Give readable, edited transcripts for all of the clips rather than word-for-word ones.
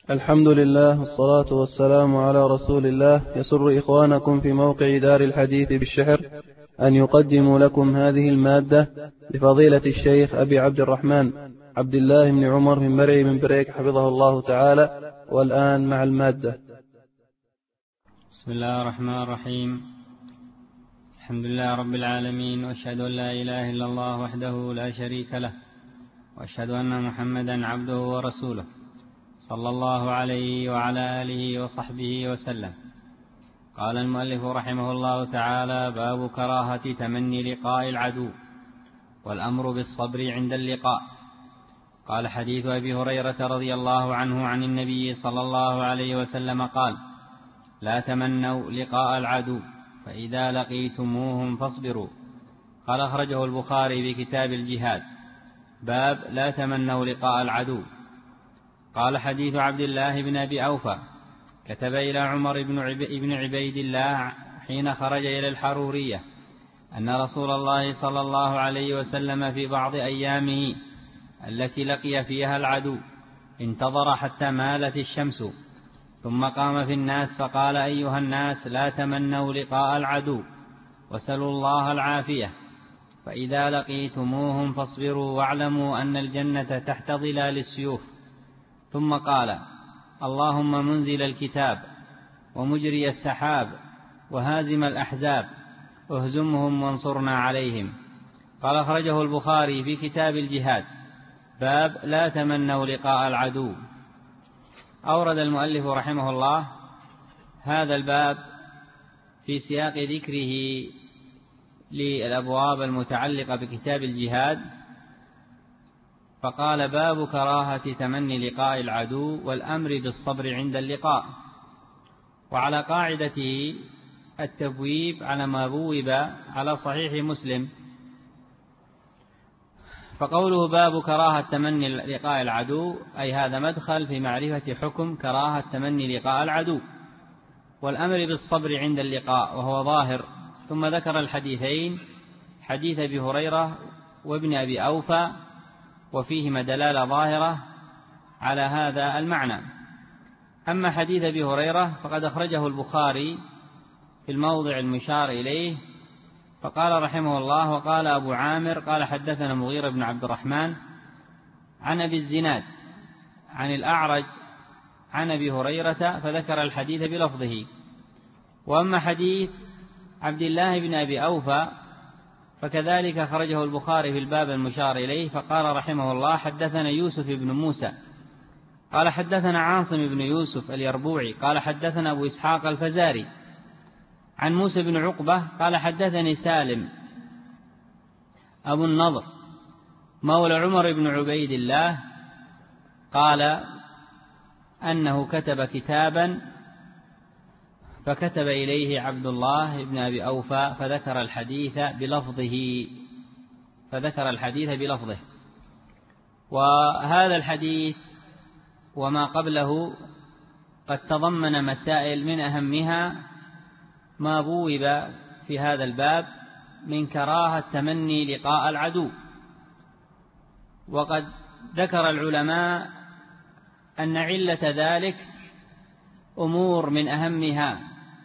الحمد لله والصلاة والسلام على رسول الله. يسر إخوانكم في موقع دار الحديث بالشحر أن يقدموا لكم هذه المادة لفضيلة الشيخ أبي عبد الرحمن عبد الله بن عمر من مرعي من بريك حفظه الله تعالى. والآن مع المادة. بسم الله الرحمن الرحيم. الحمد لله رب العالمين، وأشهد أن لا إله إلا الله وحده لا شريك له، وأشهد أن محمدا عبده ورسوله صلى الله عليه وعلى آله وصحبه وسلم. قال المؤلف رحمه الله تعالى: باب كراهة تمني لقاء العدو والأمر بالصبر عند اللقاء. قال: حديث أبي هريرة رضي الله عنه عن النبي صلى الله عليه وسلم قال: لا تمنوا لقاء العدو فإذا لقيتموهم فاصبروا. قال: أخرجه البخاري بكتاب الجهاد، باب لا تمنوا لقاء العدو. قال: حديث عبد الله بن أبي أوفى: كتب إلى عمر بن عبيد الله حين خرج إلى الحرورية أن رسول الله صلى الله عليه وسلم في بعض أيامه التي لقي فيها العدو انتظر حتى مالت الشمس، ثم قام في الناس فقال: أيها الناس، لا تمنوا لقاء العدو وسلوا الله العافية، فإذا لقيتموهم فاصبروا واعلموا أن الجنة تحت ظلال السيوف. ثم قال: اللهم منزل الكتاب ومجري السحاب وهازم الأحزاب اهزمهم وانصرنا عليهم. قال: أخرجه البخاري في كتاب الجهاد، باب لا تمنوا لقاء العدو. أورد المؤلف رحمه الله هذا الباب في سياق ذكره للأبواب المتعلقة بكتاب الجهاد، فقال: باب كراهة تمني لقاء العدو والأمر بالصبر عند اللقاء. وعلى قاعدته التبويب على ما بوب على صحيح مسلم، فقوله باب كراهة تمني لقاء العدو أي هذا مدخل في معرفة حكم كراهة تمني لقاء العدو والأمر بالصبر عند اللقاء، وهو ظاهر. ثم ذكر الحديثين، حديث أبي هريرة وابن أبي أوفى، وفيهما دلالة ظاهرة على هذا المعنى. أما حديث أبي هريرة فقد أخرجه البخاري في الموضع المشار إليه، فقال رحمه الله: وقال أبو عامر قال حدثنا مغيرة بن عبد الرحمن عن أبي الزناد عن الأعرج عن أبي هريرة، فذكر الحديث بلفظه. وأما حديث عبد الله بن أبي أوفى فكذلك أخرجه البخاري في الباب المشار إليه، فقال رحمه الله: حدثنا يوسف بن موسى قال حدثنا عاصم بن يوسف اليربوعي قال حدثنا أبو إسحاق الفزاري عن موسى بن عقبة قال حدثني سالم أبو النضر مولى عمر بن عبيد الله قال أنه كتب كتابا فكتب إليه عبد الله بن أبي أوفى فذكر الحديث بلفظه. وهذا الحديث وما قبله قد تضمن مسائل من أهمها ما بوب في هذا الباب من كراهة تمني لقاء العدو. وقد ذكر العلماء أن علة ذلك أمور من أهمها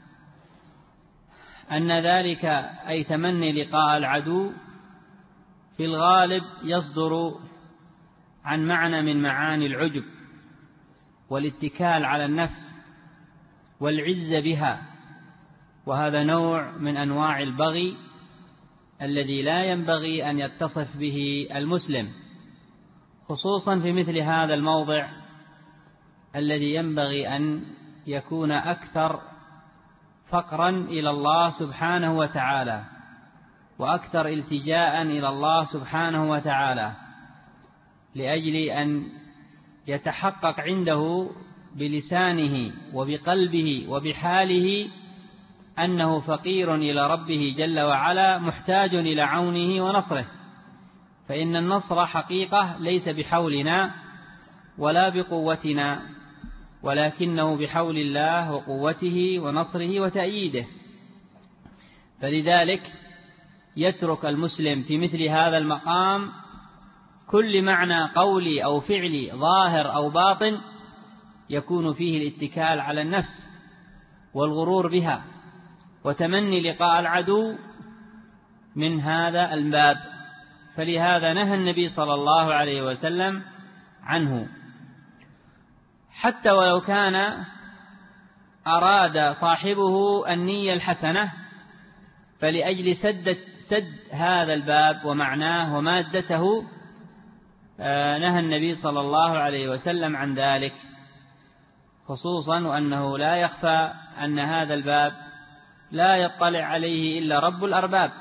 أن ذلك أي تمني لقاء العدو في الغالب يصدر عن معنى من معاني العجب والاتكال على النفس والعزة بها، وهذا نوع من أنواع البغي الذي لا ينبغي أن يتصف به المسلم، خصوصا في مثل هذا الموضع الذي ينبغي أن يكون أكثر فقرا إلى الله سبحانه وتعالى وأكثر التجاء إلى الله سبحانه وتعالى، لأجل أن يتحقق عنده بلسانه وبقلبه وبحاله أنه فقير إلى ربه جل وعلا محتاج إلى عونه ونصره، فإن النصر حقيقة ليس بحولنا ولا بقوتنا، ولكنه بحول الله وقوته ونصره وتأييده. فلذلك يترك المسلم في مثل هذا المقام كل معنى قولي أو فعلي ظاهر أو باطن يكون فيه الاتكال على النفس والغرور بها وتمني لقاء العدو من هذا الباب، فلهذا نهى النبي صلى الله عليه وسلم عنه. حتى ولو كان أراد صاحبه النية الحسنة، فلأجل سد هذا الباب ومعناه ومادته نهى النبي صلى الله عليه وسلم عن ذلك، خصوصا وأنه لا يخفى أن هذا الباب لا يطلع عليه إلا رب الأرباب،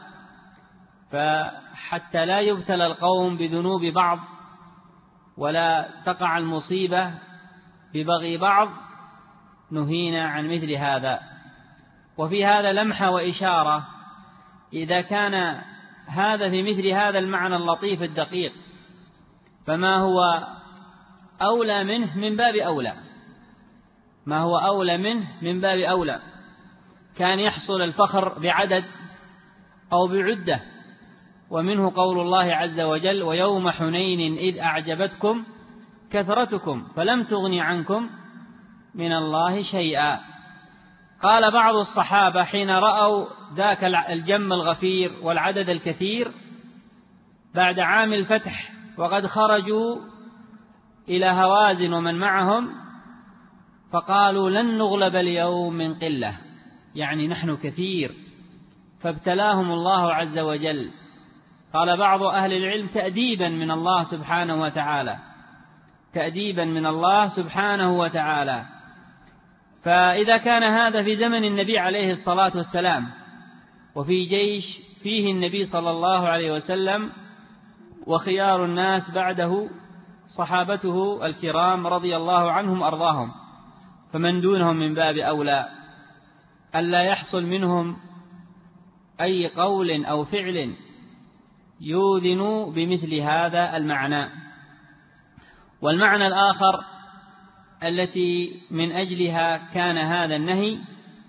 فحتى لا يبتلى القوم بذنوب بعض ولا تقع المصيبة ببغي بعض نهينا عن مثل هذا. وفي هذا لمحة وإشارة، إذا كان هذا في مثل هذا المعنى اللطيف الدقيق، فما هو أولى منه من باب أولى، ما هو أولى منه من باب أولى. كان يحصل الفخر بعدد أو بعدة، ومنه قول الله عز وجل: ويوم حنين إذ أعجبتكم كثرتكم فلم تغن عنكم من الله شيئا. قال بعض الصحابة حين رأوا ذاك الجم الغفير والعدد الكثير بعد عام الفتح وقد خرجوا إلى هوازن ومن معهم، فقالوا: لن نغلب اليوم من قلة، يعني نحن كثير، فابتلاهم الله عز وجل. قال بعض أهل العلم: تأديبا من الله سبحانه وتعالى، تأديبا من الله سبحانه وتعالى. فإذا كان هذا في زمن النبي عليه الصلاة والسلام، وفي جيش فيه النبي صلى الله عليه وسلم وخيار الناس بعده صحابته الكرام رضي الله عنهم أرضاهم، فمن دونهم من باب أولى ألا يحصل منهم أي قول أو فعل يوذن بمثل هذا المعنى. والمعنى الآخر التي من أجلها كان هذا النهي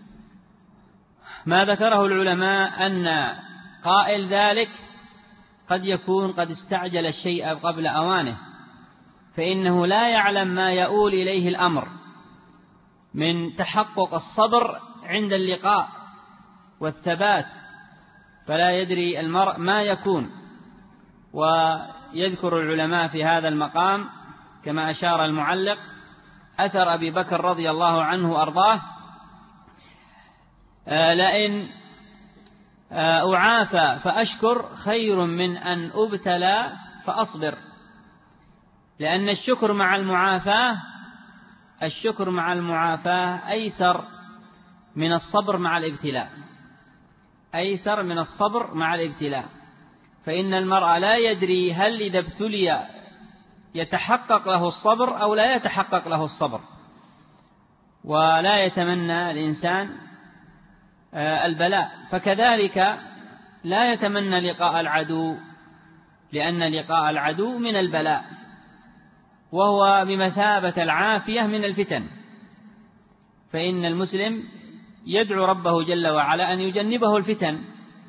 ما ذكره العلماء، أن قائل ذلك قد يكون قد استعجل الشيء قبل أوانه، فإنه لا يعلم ما يؤول إليه الأمر من تحقق الصبر عند اللقاء والثبات، فلا يدري المرء ما يكون. ويذكر العلماء في هذا المقام كما أشار المعلق أثر أبي بكر رضي الله عنه أرضاه: لئن أعافى فأشكر خير من أن أبتلى فأصبر. لأن الشكر مع المعافاة أيسر من الصبر مع الابتلاء، أيسر من الصبر مع الابتلاء. فإن المرء لا يدري هل إذا ابتلي يتحقق له الصبر أو لا يتحقق له الصبر، ولا يتمنى الإنسان البلاء. فكذلك لا يتمنى لقاء العدو، لأن لقاء العدو من البلاء، وهو بمثابة العافية من الفتن. فإن المسلم يدعو ربه جل وعلا أن يجنبه الفتن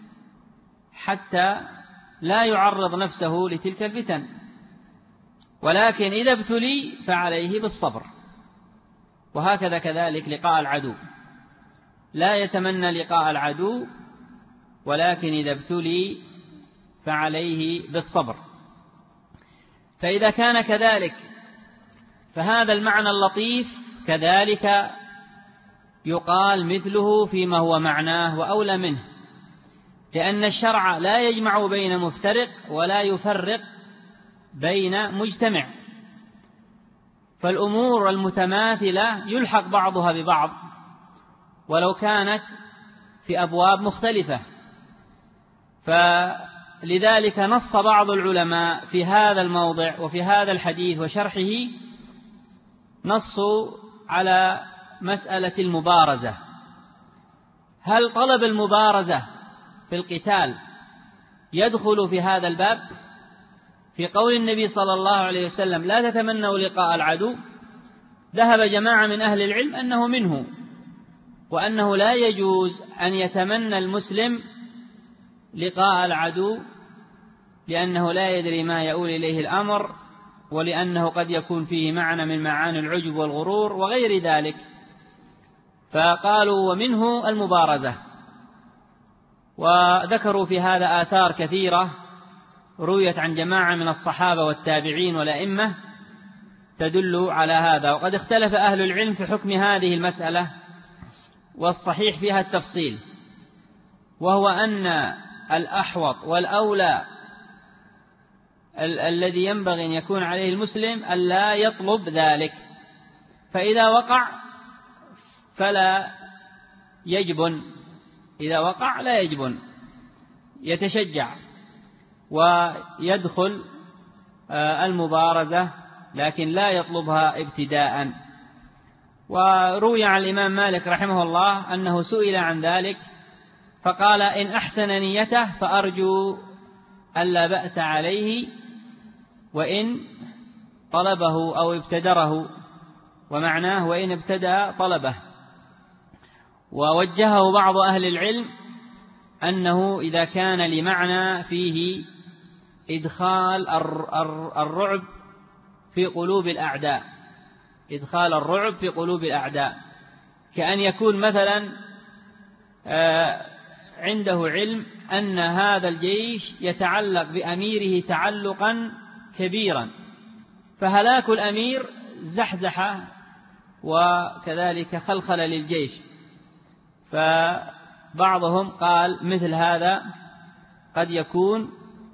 حتى لا يعرض نفسه لتلك الفتن، ولكن إذا ابتلي فعليه بالصبر. وهكذا كذلك لقاء العدو، لا يتمنى لقاء العدو، ولكن إذا ابتلي فعليه بالصبر. فإذا كان كذلك فهذا المعنى اللطيف كذلك يقال مثله فيما هو معناه وأولى منه، لأن الشرع لا يجمع بين مفترق ولا يفرق بين مجتمع، فالأمور المتماثلة يلحق بعضها ببعض ولو كانت في أبواب مختلفة. فلذلك نص بعض العلماء في هذا الموضع وفي هذا الحديث وشرحه، نصوا على مسألة المبارزة. هل طلب المبارزة في القتال يدخل في هذا الباب؟ في قول النبي صلى الله عليه وسلم: لا تتمنوا لقاء العدو، ذهب جماعة من أهل العلم أنه منه، وأنه لا يجوز أن يتمنى المسلم لقاء العدو، لأنه لا يدري ما يؤول إليه الأمر ولأنه قد يكون فيه معنى من معاني العجب والغرور وغير ذلك. فقالوا ومنه المبارزة، وذكروا في هذا آثار كثيرة رويت عن جماعة من الصحابة والتابعين والأئمة تدل على هذا. وقد اختلف أهل العلم في حكم هذه المسألة، والصحيح فيها التفصيل، وهو أن الأحوط والأولى الذي ينبغي أن يكون عليه المسلم ألا يطلب ذلك، فإذا وقع فلا يجبن، إذا وقع لا يجبن، يتشجع ويدخل المبارزة، لكن لا يطلبها ابتداء. وروي عن الإمام مالك رحمه الله أنه سئل عن ذلك فقال: إن أحسن نيته فأرجو ألا بأس عليه، وإن طلبه أو ابتدره، ومعناه وإن ابتدأ طلبه. ووجهه بعض أهل العلم أنه إذا كان لمعنى فيه إدخال الرعب في قلوب الأعداء، إدخال الرعب في قلوب الأعداء، كأن يكون مثلا عنده علم أن هذا الجيش يتعلق بأميره تعلقا كبيرا، فهلاك الأمير زحزحة وكذلك خلخل للجيش. فبعضهم قال مثل هذا قد يكون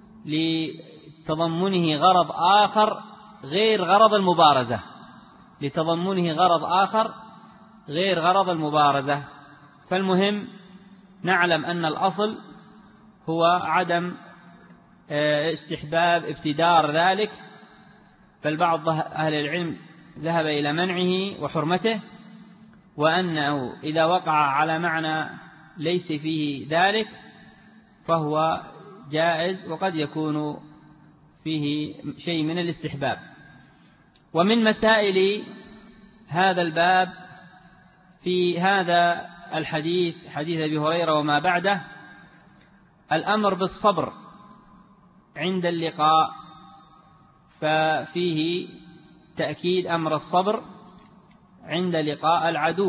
لتضمنه غرض آخر غير غرض المبارزة، لتضمنه غرض آخر غير غرض المبارزة. فالمهم نعلم أن الأصل هو عدم استحباب ابتدار ذلك، بل بعض أهل العلم ذهب إلى منعه وحرمته، وأنه إذا وقع على معنى ليس فيه ذلك فهو جائز، وقد يكون فيه شيء من الاستحباب. ومن مسائل هذا الباب في هذا الحديث، حديث أبي هريرة وما بعده، الأمر بالصبر عند اللقاء، ففيه تأكيد أمر الصبر عند لقاء العدو،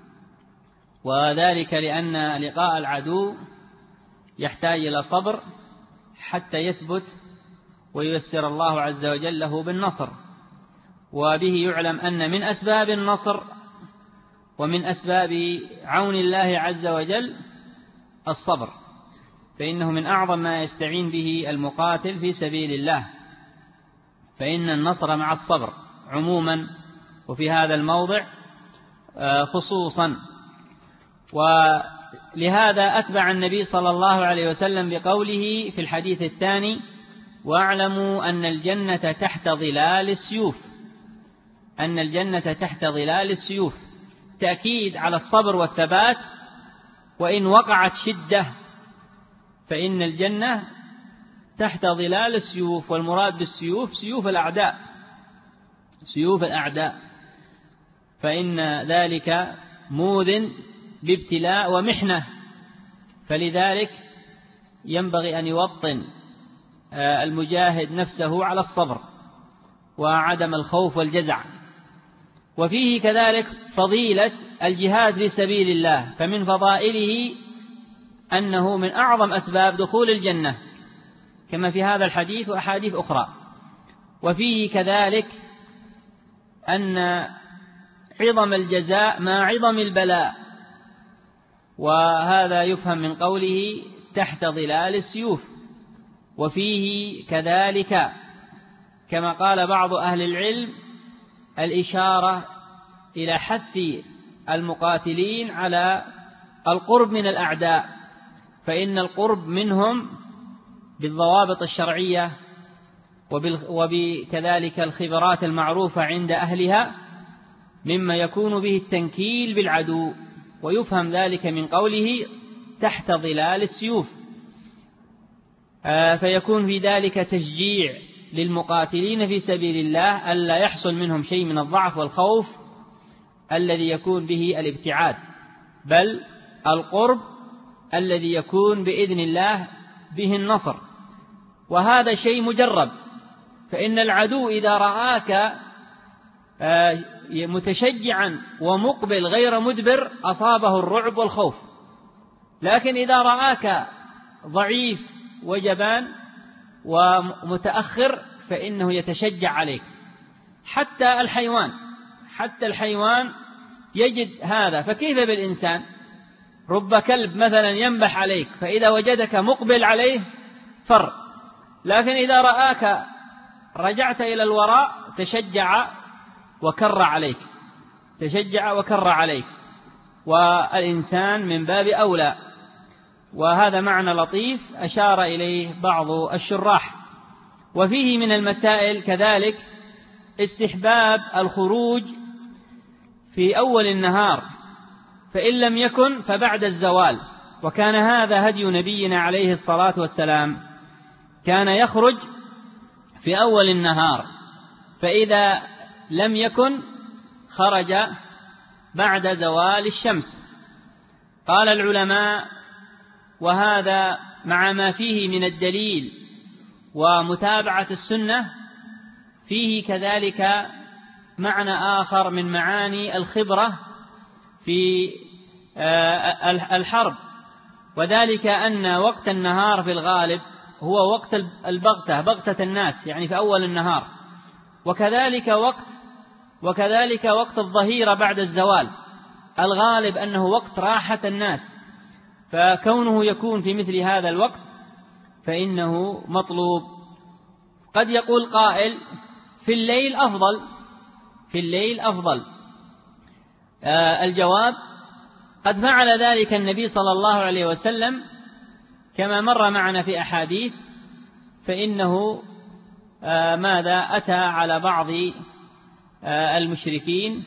وذلك لأن لقاء العدو يحتاج إلى صبر حتى يثبت وييسر الله عز وجل له بالنصر. وبه يعلم أن من أسباب النصر ومن أسباب عون الله عز وجل الصبر، فإنه من أعظم ما يستعين به المقاتل في سبيل الله، فإن النصر مع الصبر عموما وفي هذا الموضع خصوصا. ولهذا أتبع النبي صلى الله عليه وسلم بقوله في الحديث الثاني: واعلموا أن الجنة تحت ظلال السيوف، أن الجنة تحت ظلال السيوف، تأكيد على الصبر والثبات. وإن وقعت شدة فإن الجنة تحت ظلال السيوف، والمراد بالسيوف سيوف الأعداء، سيوف الأعداء، فإن ذلك موذن بابتلاء ومحنة، فلذلك ينبغي أن يوطن المجاهد نفسه على الصبر وعدم الخوف والجزع. وفيه كذلك فضيلة الجهاد في سبيل الله، فمن فضائله أنه من أعظم أسباب دخول الجنة كما في هذا الحديث وأحاديث أخرى. وفيه كذلك أن عظم الجزاء مع عظم البلاء، وهذا يفهم من قوله تحت ظلال السيوف. وفيه كذلك كما قال بعض أهل العلم الإشارة إلى حث المقاتلين على القرب من الأعداء، فإن القرب منهم بالضوابط الشرعية وبكذلك الخبرات المعروفة عند أهلها مما يكون به التنكيل بالعدو، ويفهم ذلك من قوله تحت ظلال السيوف، فيكون في ذلك تشجيع للمقاتلين في سبيل الله ألا يحصل منهم شيء من الضعف والخوف الذي يكون به الابتعاد، بل القرب الذي يكون بإذن الله به النصر. وهذا شيء مجرب، فإن العدو إذا رآك متشجعا ومقبل غير مدبر أصابه الرعب والخوف، لكن إذا رآك ضعيف وجبان ومتأخر فإنه يتشجع عليك. حتى الحيوان يجد هذا، فكيف بالإنسان؟ رب كلب مثلا ينبح عليك، فإذا وجدك مقبل عليه فر، لكن إذا رآك رجعت إلى الوراء تشجع وكر عليك. والإنسان من باب أولى. وهذا معنى لطيف أشار إليه بعض الشراح. وفيه من المسائل كذلك استحباب الخروج في أول النهار، فإن لم يكن فبعد الزوال، وكان هذا هدي نبينا عليه الصلاة والسلام، كان يخرج في أول النهار، فإذا لم يكن خرج بعد زوال الشمس. قال العلماء: وهذا مع ما فيه من الدليل ومتابعة السنة، فيه كذلك معنى آخر من معاني الخبرة في الحرب، وذلك أن وقت النهار في الغالب هو وقت بغتة الناس، يعني في أول النهار، وكذلك وقت الظهيرة بعد الزوال، الغالب أنه وقت راحة الناس، فكونه يكون في مثل هذا الوقت فإنه مطلوب. قد يقول قائل: في الليل أفضل. الجواب: قد فعل ذلك النبي صلى الله عليه وسلم كما مر معنا في أحاديث، فإنه أتى على بعض المشركين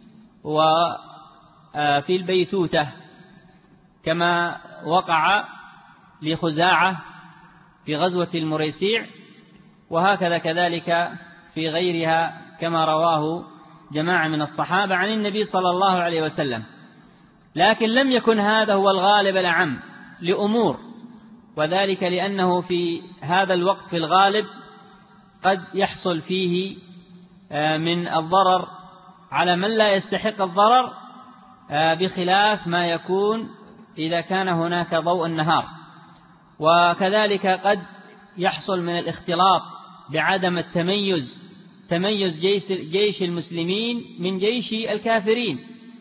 وفي البيتوتة، كما وقع لخزاعة في غزوة المريسيع، وهكذا كذلك في غيرها كما رواه جماعة من الصحابة عن النبي صلى الله عليه وسلم. لكن لم يكن هذا هو الغالب الأعم لأمور، وذلك لأنه في هذا الوقت في الغالب قد يحصل فيه من الضرر على من لا يستحق الضرر، بخلاف ما يكون إذا كان هناك ضوء النهار. وكذلك قد يحصل من الاختلاط بعدم تميز جيش المسلمين من جيش الكافرين،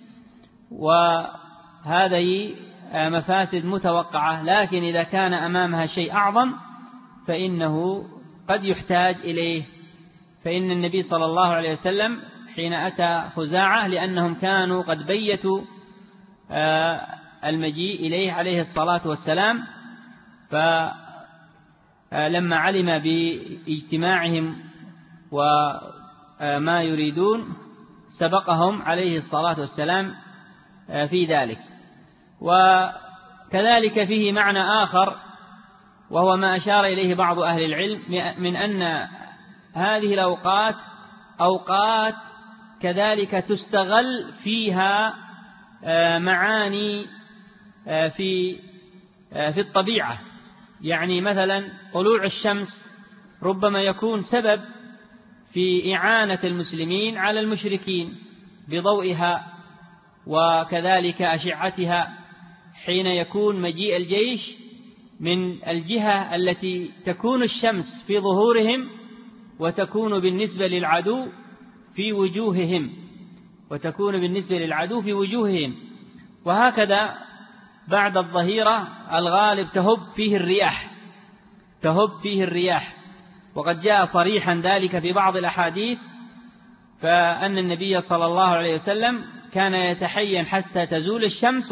وهذه مفاسد متوقعة، لكن إذا كان أمامها شيء أعظم فإنه قد يحتاج إليه. فإن النبي صلى الله عليه وسلم حين أتى خزاعة، لأنهم كانوا قد بيتوا المجيء إليه عليه الصلاة والسلام، فلما علم باجتماعهم وما يريدون سبقهم عليه الصلاة والسلام في ذلك. وكذلك فيه معنى آخر، وهو ما أشار إليه بعض أهل العلم، من أن هذه الأوقات أوقات كذلك تستغل فيها معاني في الطبيعة. يعني مثلا طلوع الشمس ربما يكون سبب في إعانة المسلمين على المشركين بضوئها، وكذلك أشعتها، حين يكون مجيء الجيش من الجهة التي تكون الشمس في ظهورهم وتكون بالنسبة للعدو في وجوههم، وهكذا بعد الظهيرة الغالب تهب فيه الرياح، وقد جاء صريحا ذلك في بعض الأحاديث، فأن النبي صلى الله عليه وسلم كان يتحين حتى تزول الشمس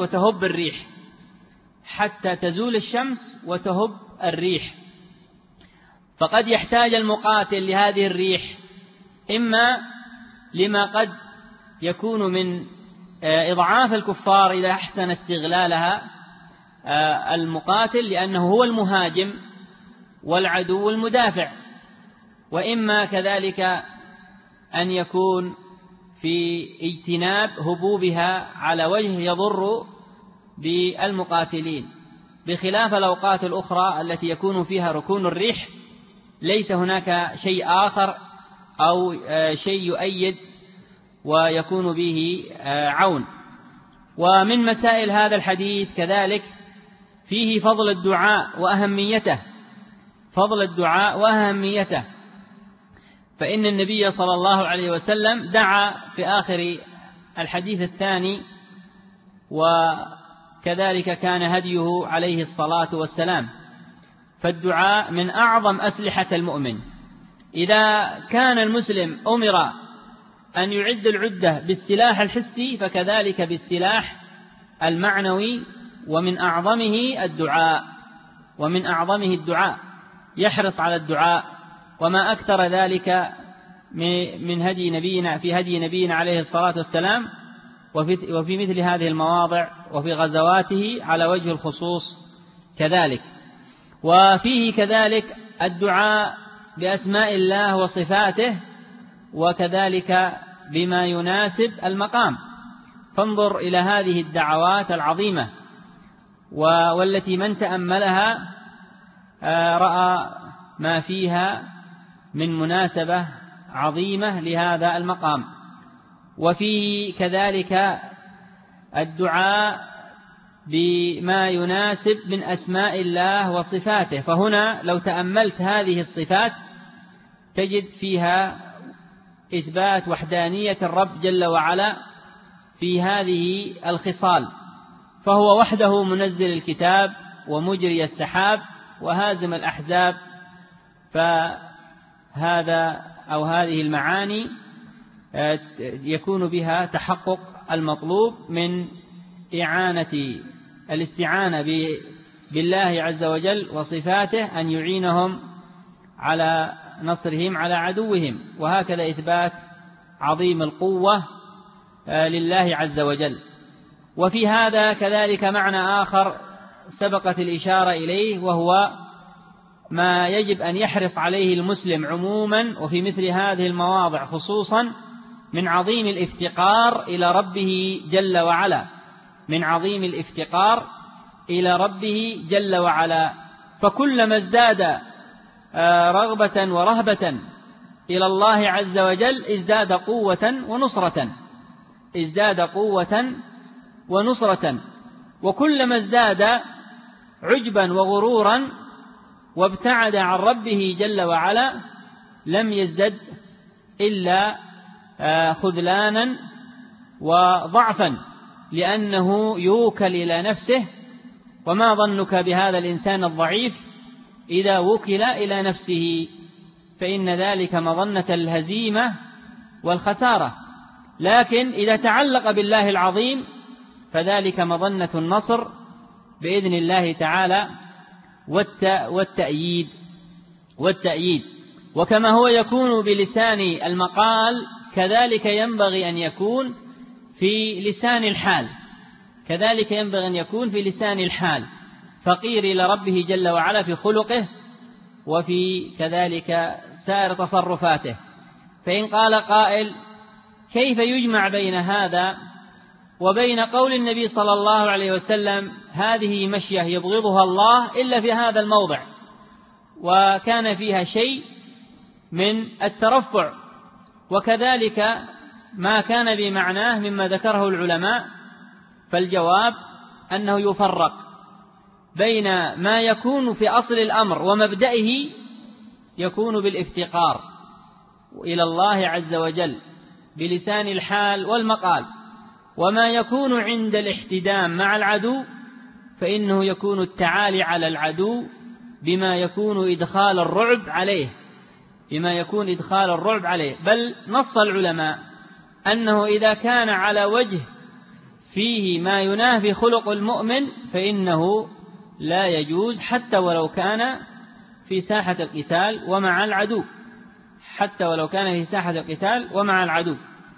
وتهب الريح. فقد يحتاج المقاتل لهذه الريح، إما لما قد يكون من إضعاف الكفار إذا أحسن استغلالها المقاتل، لأنه هو المهاجم والعدو المدافع، وإما كذلك أن يكون في اجتناب هبوبها على وجه يضر بالمقاتلين، بخلاف الأوقات الأخرى التي يكون فيها ركون الريح ليس هناك شيء آخر أو شيء يؤيد ويكون به عون. ومن مسائل هذا الحديث كذلك فيه فضل الدعاء وأهميته، فإن النبي صلى الله عليه وسلم دعا في آخر الحديث الثاني، وكذلك كان هديه عليه الصلاة والسلام. فالدعاء من أعظم أسلحة المؤمن. إذا كان المسلم أمر أن يعد العدة بالسلاح الحسي فكذلك بالسلاح المعنوي، ومن أعظمه الدعاء، يحرص على الدعاء. وما أكثر ذلك من هدي نبينا عليه الصلاة والسلام، وفي مثل هذه المواضع وفي غزواته على وجه الخصوص كذلك. وفيه كذلك الدعاء بأسماء الله وصفاته، وكذلك بما يناسب المقام. فانظر إلى هذه الدعوات العظيمة والتي من تأملها رأى ما فيها من مناسبة عظيمة لهذا المقام. وفيه كذلك الدعاء بما يناسب من أسماء الله وصفاته، فهنا لو تأملت هذه الصفات تجد فيها إثبات وحدانية الرب جل وعلا في هذه الخصال، فهو وحده منزل الكتاب ومجري السحاب وهازم الأحزاب. فهذا أو هذه المعاني يكون بها تحقق المطلوب من الاستعانة بالله عز وجل وصفاته أن يعينهم على نصرهم على عدوهم، وهكذا إثبات عظيم القوة لله عز وجل. وفي هذا كذلك معنى آخر سبقت الإشارة إليه، وهو ما يجب أن يحرص عليه المسلم عموما وفي مثل هذه المواضع خصوصا من عظيم الافتقار إلى ربه جل وعلا، فكلما ازداد رغبة ورهبة إلى الله عز وجل ازداد قوة ونصرة، وكلما ازداد عجبا وغرورا وابتعد عن ربه جل وعلا لم يزدد إلا خذلانا وضعفا، لأنه يوكل إلى نفسه. وما ظنك بهذا الإنسان الضعيف إذا وكل إلى نفسه؟ فإن ذلك مظنة الهزيمة والخسارة. لكن إذا تعلق بالله العظيم فذلك مظنة النصر بإذن الله تعالى والتأييد. وكما هو يكون بلسان المقال كذلك ينبغي أن يكون في لسان الحال، فقير إلى ربه جل وعلا في خلقه وفي كذلك سائر تصرفاته. فإن قال قائل: كيف يجمع بين هذا وبين قول النبي صلى الله عليه وسلم هذه مشية يبغضها الله إلا في هذا الموضع، وكان فيها شيء من الترفع، وكذلك ما كان بمعناه مما ذكره العلماء؟ فالجواب أنه يفرق بين ما يكون في أصل الأمر ومبدئه يكون بالافتقار إلى الله عز وجل بلسان الحال والمقال، وما يكون عند الاحتدام مع العدو فإنه يكون التعالي على العدو بما يكون إدخال الرعب عليه. بل نص العلماء أنه إذا كان على وجه فيه ما ينافي خلق المؤمن فإنه لا يجوز حتى ولو كان في ساحة القتال ومع العدو.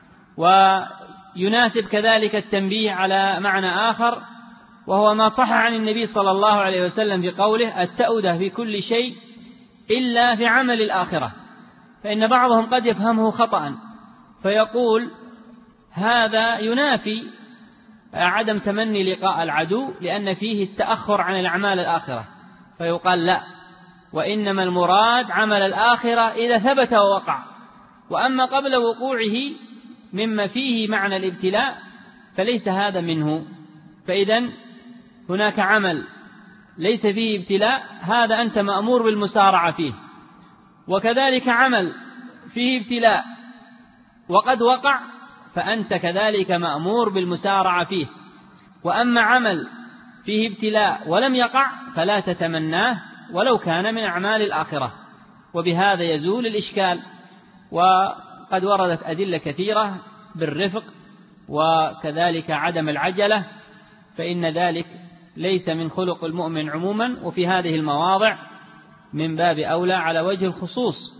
ويناسب كذلك التنبيه على معنى آخر، وهو ما صح عن النبي صلى الله عليه وسلم بقوله: التأودة في كل شيء إلا في عمل الآخرة. فإن بعضهم قد يفهمه خطأ فيقول هذا ينافي عدم تمني لقاء العدو لأن فيه التأخر عن الأعمال الآخرة، فيقال لا، وإنما المراد عمل الآخرة إذا ثبت ووقع. وأما قبل وقوعه مما فيه معنى الابتلاء فليس هذا منه. فإذن هناك عمل ليس فيه ابتلاء، هذا أنت مأمور بالمسارعة فيه. وكذلك عمل فيه ابتلاء وقد وقع فأنت كذلك مأمور بالمسارعة فيه. وأما عمل فيه ابتلاء ولم يقع فلا تتمناه ولو كان من أعمال الآخرة، وبهذا يزول الإشكال. وقد وردت أدلة كثيرة بالرفق وكذلك عدم العجلة، فإن ذلك ليس من خلق المؤمن عموما، وفي هذه المواضع من باب أولى على وجه الخصوص.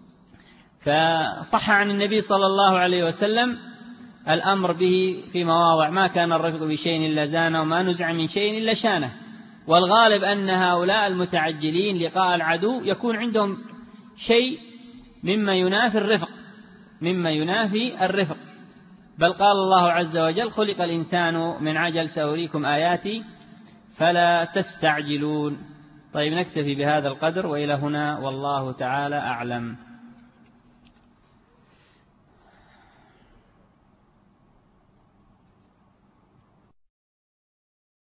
فصح عن النبي صلى الله عليه وسلم الأمر به في مواضع: ما كان الرفق بشيء إلا زانه، وما نزع من شيء إلا شانه. والغالب أن هؤلاء المتعجلين لقاء العدو يكون عندهم شيء مما ينافي الرفق. بل قال الله عز وجل: خلق الإنسان من عجل، سأريكم آياتي فلا تستعجلون. طيب، نكتفي بهذا القدر، وإلى هنا والله تعالى أعلم.